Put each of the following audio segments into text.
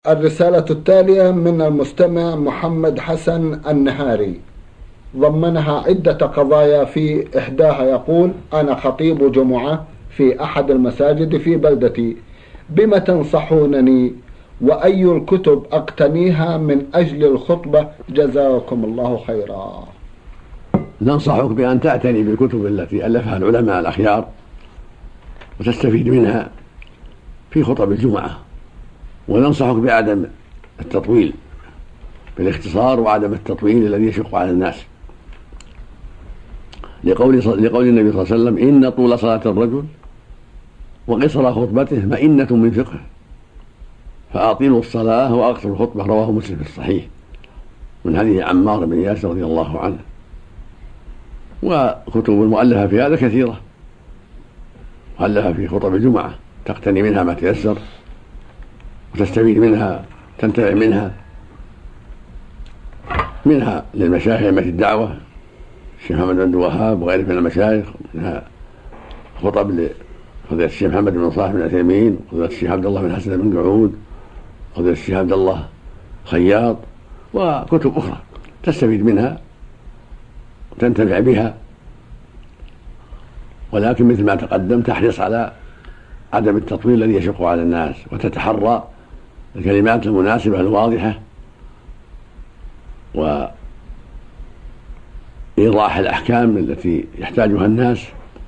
الرسالة التالية من المستمع محمد حسن النهاري، ضمنها عدة قضايا. في إحداها يقول: أنا خطيب جمعة في أحد المساجد في بلدتي، بما تنصحونني وأي الكتب أقتنيها من أجل الخطبة؟ جزاكم الله خيرا. ننصحك بأن تعتني بالكتب التي ألفها العلماء الأخيار وتستفيد منها في خطب الجمعة، وننصحك بعدم التطويل، بالاختصار وعدم التطويل الذي يشق على الناس، لقول النبي صلى الله عليه وسلم: إن طول صلاة الرجل وقصر خطبته مئنة من فقه، فأطيلوا الصلاة وأقصروا الخطبة. رواه مسلم في الصحيح من حديث عمار بن ياسر رضي الله عنه. وكتب المؤلفة في هذا كثيرة، مؤلفة في خطب الجمعة تقتني منها ما تيسر وتستفيد منها، تنتفع منها للمشايخ أئمة الدعوة الشيخ محمد بن عبد الوهاب وغيره من المشايخ، منها خطب لفضيلة الشيخ محمد بن صالح بن عثيمين، وفضيلة الشيخ عبد الله بن حسن بن قعود، وفضيلة الشيخ عبد الله خياط، وكتب أخرى تستفيد منها وتنتفع بها، ولكن مثل ما تقدم تحرص على عدم التطويل الذي يشق على الناس، وتتحرى الكلمات المناسبة الواضحة وإيضاح الأحكام التي يحتاجها الناس،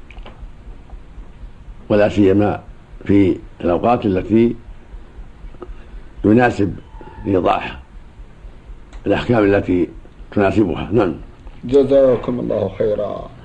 ولا سيما في الأوقات التي يناسب إيضاح الأحكام التي تناسبها. نعم. جزاكم الله خيرا.